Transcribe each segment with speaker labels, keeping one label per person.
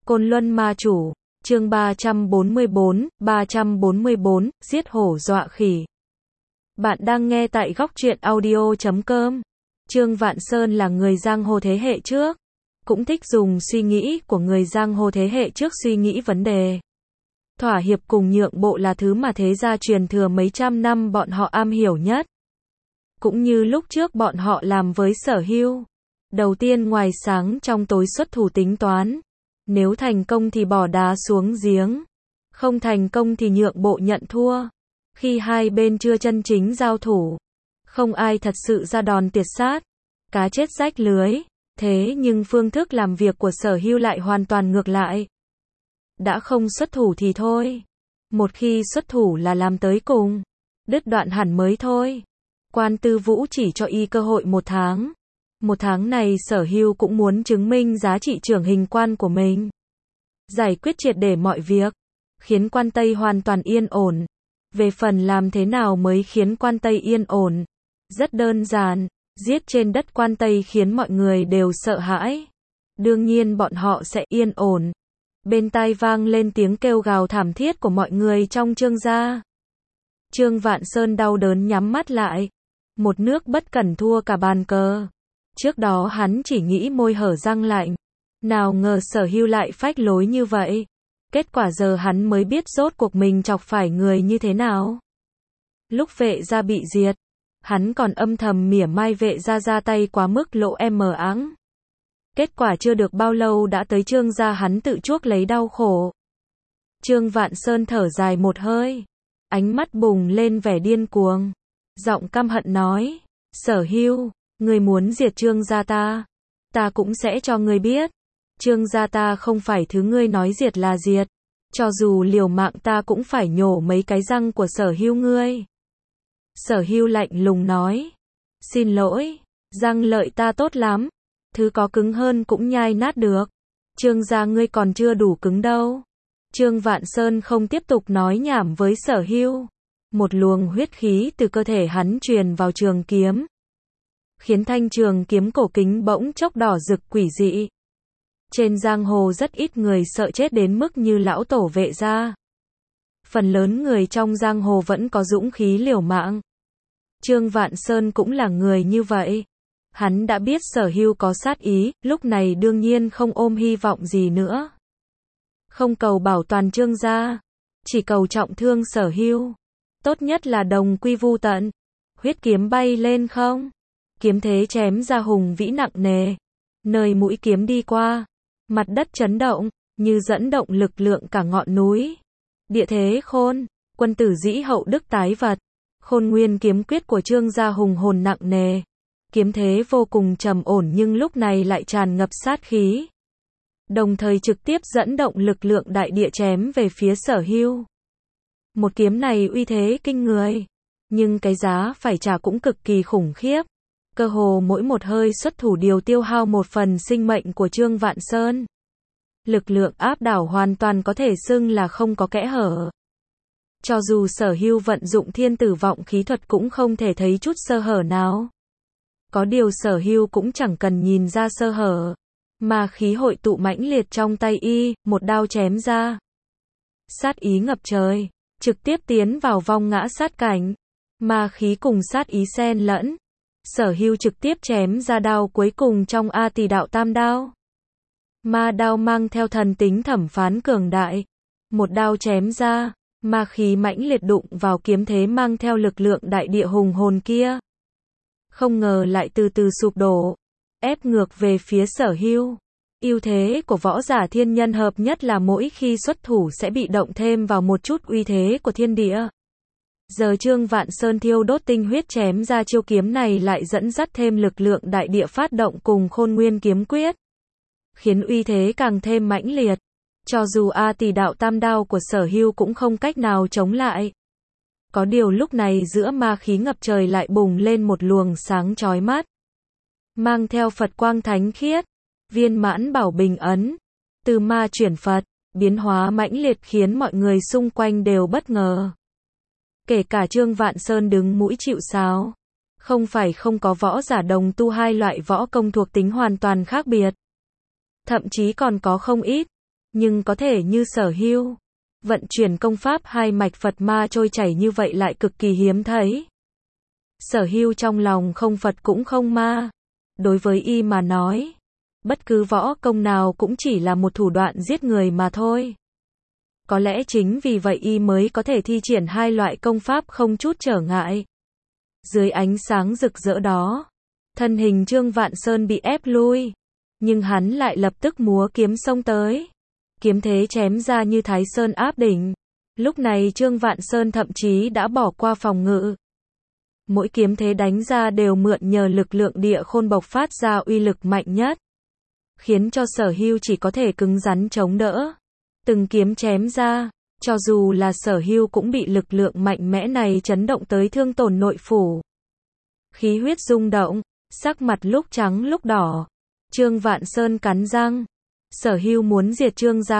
Speaker 1: Côn Luân Ma Chủ, chương 344, giết hổ dọa khỉ. Bạn đang nghe tại góc truyện audio.com. Trương Vạn Sơn là người giang hồ thế hệ trước, cũng thích dùng suy nghĩ của người giang hồ thế hệ trước suy nghĩ vấn đề. Thỏa hiệp cùng nhượng bộ là thứ mà thế gia truyền thừa mấy trăm năm bọn họ am hiểu nhất. Cũng như lúc trước bọn họ làm với Sở Hưu. Đầu tiên ngoài sáng trong tối xuất thủ tính toán. Nếu thành công thì bỏ đá xuống giếng. Không thành công thì nhượng bộ nhận thua. Khi hai bên chưa chân chính giao thủ, không ai thật sự ra đòn tuyệt sát. Cá chết rách lưới. Thế nhưng phương thức làm việc của Sở Hưu lại hoàn toàn ngược lại. Đã không xuất thủ thì thôi. Một khi xuất thủ là làm tới cùng. Đứt đoạn hẳn mới thôi. Quan Tư Vũ chỉ cho y cơ hội 1 tháng. 1 tháng này Sở Hưu cũng muốn chứng minh giá trị trưởng hình quan của mình. Giải quyết triệt để mọi việc. Khiến quan Tây hoàn toàn yên ổn. Về phần làm thế nào mới khiến quan Tây yên ổn? Rất đơn giản. Giết trên đất quan Tây khiến mọi người đều sợ hãi. Đương nhiên bọn họ sẽ yên ổn. Bên tai vang lên tiếng kêu gào thảm thiết của mọi người trong Trương gia. Trương Vạn Sơn đau đớn nhắm mắt lại. Một nước bất cẩn thua cả bàn cờ. Trước đó hắn chỉ nghĩ môi hở răng lạnh. Nào ngờ Sở Hưu lại phách lối như vậy. Kết quả giờ hắn mới biết rốt cuộc mình chọc phải người như thế nào. Lúc Vệ gia bị diệt, hắn còn âm thầm mỉa mai Vệ gia ra tay quá mức lộ mờ áng. Kết quả chưa được bao lâu đã tới Trương gia hắn tự chuốc lấy đau khổ. Trương Vạn Sơn thở dài một hơi. Ánh mắt bùng lên vẻ điên cuồng. Giọng căm hận nói. Sở Hưu, ngươi muốn diệt Trương gia ta. Ta cũng sẽ cho ngươi biết. Trương gia ta không phải thứ ngươi nói diệt là diệt. Cho dù liều mạng ta cũng phải nhổ mấy cái răng của Sở Hưu ngươi. Sở Hưu lạnh lùng nói. Xin lỗi, răng lợi ta tốt lắm. Thứ có cứng hơn cũng nhai nát được. Trương gia ngươi còn chưa đủ cứng đâu. Trương Vạn Sơn không tiếp tục nói nhảm với Sở Hưu. Một luồng huyết khí từ cơ thể hắn truyền vào trường kiếm. Khiến thanh trường kiếm cổ kính bỗng chốc đỏ rực quỷ dị. Trên giang hồ rất ít người sợ chết đến mức như lão tổ Vệ gia. Phần lớn người trong giang hồ vẫn có dũng khí liều mạng. Trương Vạn Sơn cũng là người như vậy. Hắn đã biết Sở Hưu có sát ý, lúc này đương nhiên không ôm hy vọng gì nữa. Không cầu bảo toàn Trương gia, chỉ cầu trọng thương Sở Hưu. Tốt nhất là đồng quy vu tận. Huyết kiếm bay lên không. Kiếm thế chém ra hùng vĩ nặng nề. Nơi mũi kiếm đi qua, mặt đất chấn động, như dẫn động lực lượng cả ngọn núi. Địa thế khôn, quân tử dĩ hậu đức tái vật. Khôn nguyên kiếm quyết của Trương gia hùng hồn nặng nề. Kiếm thế vô cùng trầm ổn nhưng lúc này lại tràn ngập sát khí. Đồng thời trực tiếp dẫn động lực lượng đại địa chém về phía Sở Hưu. Một kiếm này uy thế kinh người. Nhưng cái giá phải trả cũng cực kỳ khủng khiếp. Cơ hồ mỗi một hơi xuất thủ đều tiêu hao một phần sinh mệnh của Trương Vạn Sơn. Lực lượng áp đảo hoàn toàn có thể xưng là không có kẽ hở. Cho dù Sở Hưu vận dụng thiên tử vọng khí thuật cũng không thể thấy chút sơ hở nào. Có điều Sở Hưu cũng chẳng cần nhìn ra sơ hở. Mà khí hội tụ mãnh liệt trong tay y, một đao chém ra. Sát ý ngập trời, trực tiếp tiến vào vong ngã sát cảnh. Ma khí cùng sát ý xen lẫn. Sở Hưu trực tiếp chém ra đao cuối cùng trong A Tỳ đạo tam đao. Ma đao mang theo thần tính thẩm phán cường đại. Một đao chém ra, ma khí mãnh liệt đụng vào kiếm thế mang theo lực lượng đại địa hùng hồn kia. Không ngờ lại từ từ sụp đổ, ép ngược về phía Sở Hưu. Ưu thế của võ giả thiên nhân hợp nhất là mỗi khi xuất thủ sẽ bị động thêm vào một chút uy thế của thiên địa. Giờ Trương Vạn Sơn thiêu đốt tinh huyết chém ra chiêu kiếm này lại dẫn dắt thêm lực lượng đại địa phát động cùng khôn nguyên kiếm quyết. Khiến uy thế càng thêm mãnh liệt. Cho dù A Tỳ đạo tam đao của Sở Hưu cũng không cách nào chống lại. Có điều lúc này giữa ma khí ngập trời lại bùng lên một luồng sáng chói mắt. Mang theo Phật quang thánh khiết. Viên mãn bảo bình ấn. Từ ma chuyển Phật. Biến hóa mãnh liệt khiến mọi người xung quanh đều bất ngờ. Kể cả Trương Vạn Sơn đứng mũi chịu sào. Không phải không có võ giả đồng tu hai loại võ công thuộc tính hoàn toàn khác biệt. Thậm chí còn có không ít. Nhưng có thể như Sở Hưu, vận chuyển công pháp hai mạch Phật ma trôi chảy như vậy lại cực kỳ hiếm thấy. Sở Hưu trong lòng không Phật cũng không ma. Đối với y mà nói, bất cứ võ công nào cũng chỉ là một thủ đoạn giết người mà thôi. Có lẽ chính vì vậy y mới có thể thi triển hai loại công pháp không chút trở ngại. Dưới ánh sáng rực rỡ đó, thân hình Trương Vạn Sơn bị ép lui, nhưng hắn lại lập tức múa kiếm xông tới. Kiếm thế chém ra như Thái Sơn áp đỉnh. Lúc này Trương Vạn Sơn thậm chí đã bỏ qua phòng ngự. Mỗi kiếm thế đánh ra đều mượn nhờ lực lượng địa khôn bộc phát ra uy lực mạnh nhất, khiến cho Sở Hưu chỉ có thể cứng rắn chống đỡ. Từng kiếm chém ra, cho dù là Sở Hưu cũng bị lực lượng mạnh mẽ này chấn động tới thương tổn nội phủ. Khí huyết rung động, sắc mặt lúc trắng lúc đỏ. Trương Vạn Sơn cắn răng. Sở Hưu muốn diệt Trương gia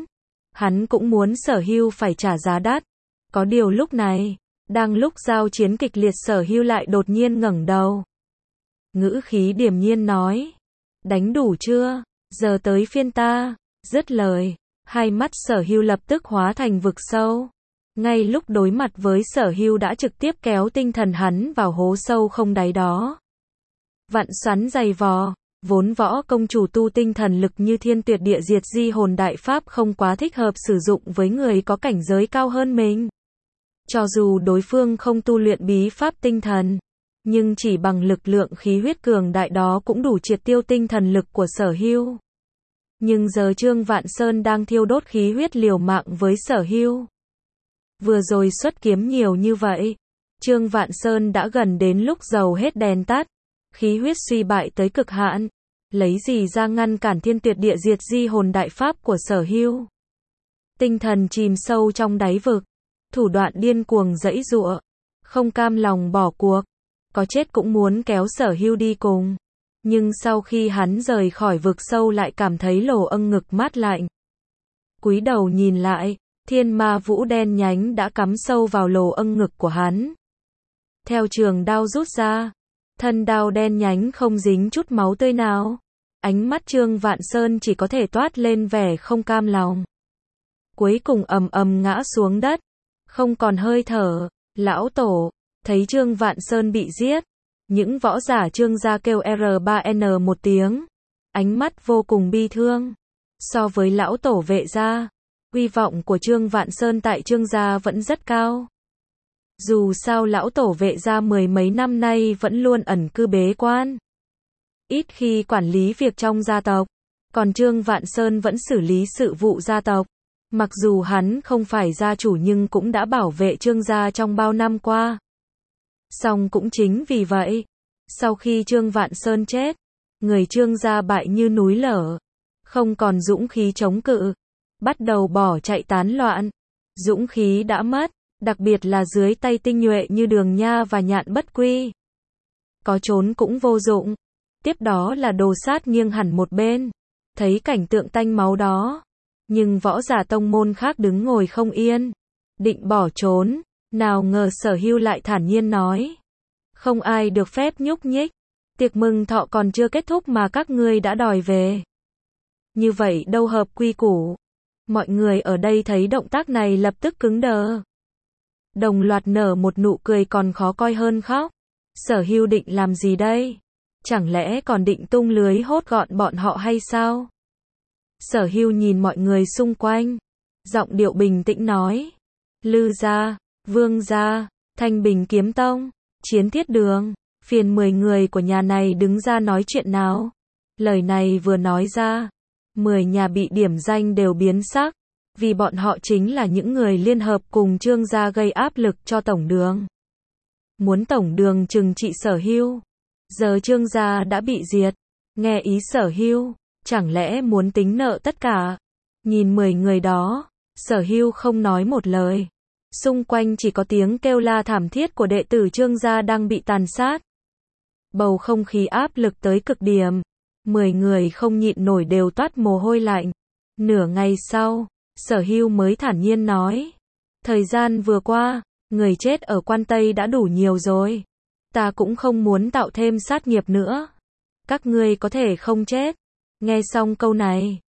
Speaker 1: hắn cũng muốn Sở Hưu phải trả giá đắt. Có điều lúc này, đang lúc giao chiến kịch liệt, Sở Hưu lại đột nhiên ngẩng đầu. Ngữ khí điềm nhiên nói, đánh đủ chưa, giờ tới phiên ta. Dứt lời, hai mắt Sở Hưu lập tức hóa thành vực sâu. Ngay lúc đối mặt với Sở Hưu đã trực tiếp kéo tinh thần hắn vào hố sâu không đáy đó. Vạn xoắn dày vò, vốn võ công chủ tu tinh thần lực như thiên tuyệt địa diệt di hồn đại pháp không quá thích hợp sử dụng với người có cảnh giới cao hơn mình. Cho dù đối phương không tu luyện bí pháp tinh thần, nhưng chỉ bằng lực lượng khí huyết cường đại đó cũng đủ triệt tiêu tinh thần lực của Sở Hưu. Nhưng giờ Trương Vạn Sơn đang thiêu đốt khí huyết liều mạng với Sở Hưu. Vừa rồi xuất kiếm nhiều như vậy, Trương Vạn Sơn đã gần đến lúc dầu hết đèn tắt, khí huyết suy bại tới cực hạn, lấy gì ra ngăn cản thiên tuyệt địa diệt di hồn đại pháp của Sở Hưu. Tinh thần chìm sâu trong đáy vực, thủ đoạn điên cuồng giãy giụa, không cam lòng bỏ cuộc, có chết cũng muốn kéo Sở Hưu đi cùng. Nhưng sau khi hắn rời khỏi vực sâu lại cảm thấy lồ âng ngực mát lạnh. Cúi đầu nhìn lại, thiên ma vũ đen nhánh đã cắm sâu vào lồ âng ngực của hắn. Theo trường đao rút ra, thân đao đen nhánh không dính chút máu tươi nào. Ánh mắt Trương Vạn Sơn chỉ có thể toát lên vẻ không cam lòng. Cuối cùng ầm ầm ngã xuống đất, không còn hơi thở. Lão tổ, thấy Trương Vạn Sơn bị giết, những võ giả Trương gia kêu R3N một tiếng, ánh mắt vô cùng bi thương. So với lão tổ Vệ gia, uy vọng của Trương Vạn Sơn tại Trương gia vẫn rất cao. Dù sao lão tổ Vệ gia mười mấy năm nay vẫn luôn ẩn cư bế quan, ít khi quản lý việc trong gia tộc, còn Trương Vạn Sơn vẫn xử lý sự vụ gia tộc. Mặc dù hắn không phải gia chủ nhưng cũng đã bảo vệ Trương gia trong bao năm qua. Song cũng chính vì vậy, sau khi Trương Vạn Sơn chết, người Trương gia bại như núi lở, không còn dũng khí chống cự, bắt đầu bỏ chạy tán loạn. Dũng khí đã mất, đặc biệt là dưới tay tinh nhuệ như Đường Nha và Nhạn Bất Quy. Có trốn cũng vô dụng. Tiếp đó là Đồ Sát nghiêng hẳn một bên, thấy cảnh tượng tanh máu đó, nhưng võ giả tông môn khác đứng ngồi không yên, định bỏ trốn, nào ngờ Sở Hưu lại thản nhiên nói, không ai được phép nhúc nhích, tiệc mừng thọ còn chưa kết thúc mà các ngươi đã đòi về. Như vậy đâu hợp quy củ. Mọi người ở đây thấy động tác này lập tức cứng đờ, đồng loạt nở một nụ cười còn khó coi hơn khóc. Sở Hưu định làm gì đây? Chẳng lẽ còn định tung lưới hốt gọn bọn họ hay sao? Sở Hưu nhìn mọi người xung quanh, giọng điệu bình tĩnh nói, Lư gia, Vương gia, Thanh Bình kiếm tông, Chiến Thiết đường, phiền 10 người của nhà này đứng ra nói chuyện nào. Lời này vừa nói ra, 10 nhà bị điểm danh đều biến sắc, vì bọn họ chính là những người liên hợp cùng Trương gia gây áp lực cho tổng đường. Muốn tổng đường trừng trị Sở Hưu. Giờ Trương gia đã bị diệt, nghe ý Sở Hưu, chẳng lẽ muốn tính nợ tất cả? Nhìn 10 người đó, Sở Hưu không nói một lời. Xung quanh chỉ có tiếng kêu la thảm thiết của đệ tử Trương gia đang bị tàn sát. Bầu không khí áp lực tới cực điểm. 10 người không nhịn nổi đều toát mồ hôi lạnh. Nửa ngày sau, Sở Hưu mới thản nhiên nói, thời gian vừa qua, người chết ở Quan Tây đã đủ nhiều rồi. Ta cũng không muốn tạo thêm sát nghiệp nữa. Các ngươi có thể không chết. Nghe xong câu này,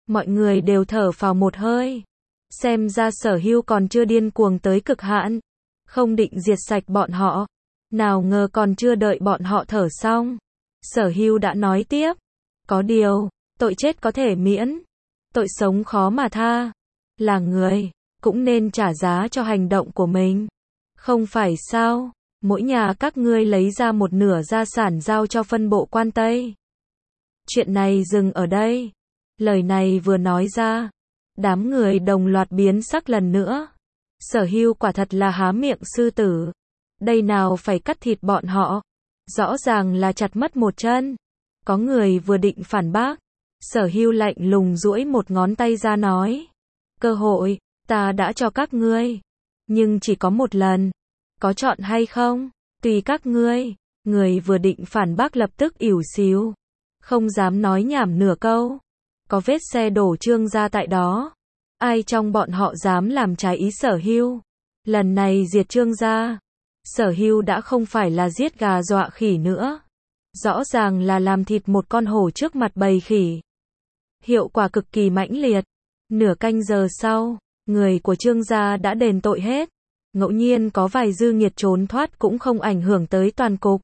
Speaker 1: Mọi người đều thở phào một hơi. Xem ra Sở Hưu còn chưa điên cuồng tới cực hạn. Không định diệt sạch bọn họ. Nào ngờ còn chưa đợi bọn họ thở xong. Sở Hưu đã nói tiếp. Có điều, tội chết có thể miễn. Tội sống khó mà tha. Là người, cũng nên trả giá cho hành động của mình. Không phải sao? Mỗi nhà các ngươi lấy ra một nửa gia sản giao cho phân bộ quan Tây. Chuyện này dừng ở đây. Lời này vừa nói ra, đám người đồng loạt biến sắc lần nữa. Sở Hưu quả thật là há miệng sư tử. Đây nào phải cắt thịt bọn họ. Rõ ràng là chặt mất một chân. Có người vừa định phản bác. Sở Hưu lạnh lùng duỗi một ngón tay ra nói. Cơ hội, ta đã cho các ngươi. Nhưng chỉ có một lần. Có chọn hay không? Tùy các ngươi. Người vừa định phản bác lập tức ỉu xìu. Không dám nói nhảm nửa câu. Có vết xe đổ Trương gia tại đó. Ai trong bọn họ dám làm trái ý Sở Hưu? Lần này diệt Trương gia. Sở Hưu đã không phải là giết gà dọa khỉ nữa. Rõ ràng là làm thịt một con hổ trước mặt bầy khỉ. Hiệu quả cực kỳ mãnh liệt. Nửa canh giờ sau, người của Trương gia đã đền tội hết. Ngẫu nhiên có vài dư nghiệt trốn thoát cũng không ảnh hưởng tới toàn cục.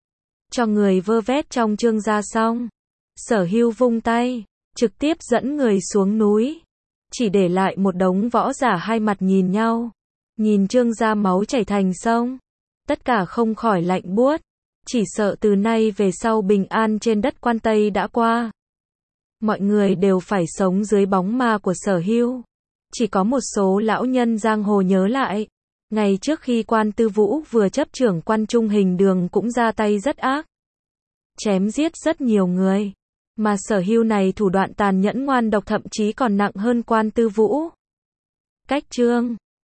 Speaker 1: Cho người vơ vét trong Trương gia xong. Sở Hưu vung tay, trực tiếp dẫn người xuống núi. Chỉ để lại một đống võ giả hai mặt nhìn nhau. Nhìn Trương gia máu chảy thành sông. Tất cả không khỏi lạnh buốt. Chỉ sợ từ nay về sau bình an trên đất quan Tây đã qua. Mọi người đều phải sống dưới bóng ma của Sở Hưu. Chỉ có một số lão nhân giang hồ nhớ lại. Ngày trước khi Quan Tư Vũ vừa chấp trưởng Quan Trung Hình Đường cũng ra tay rất ác. Chém giết rất nhiều người. Mà Sở Hưu này thủ đoạn tàn nhẫn ngoan độc thậm chí còn nặng hơn Quan Tư Vũ. Cách chương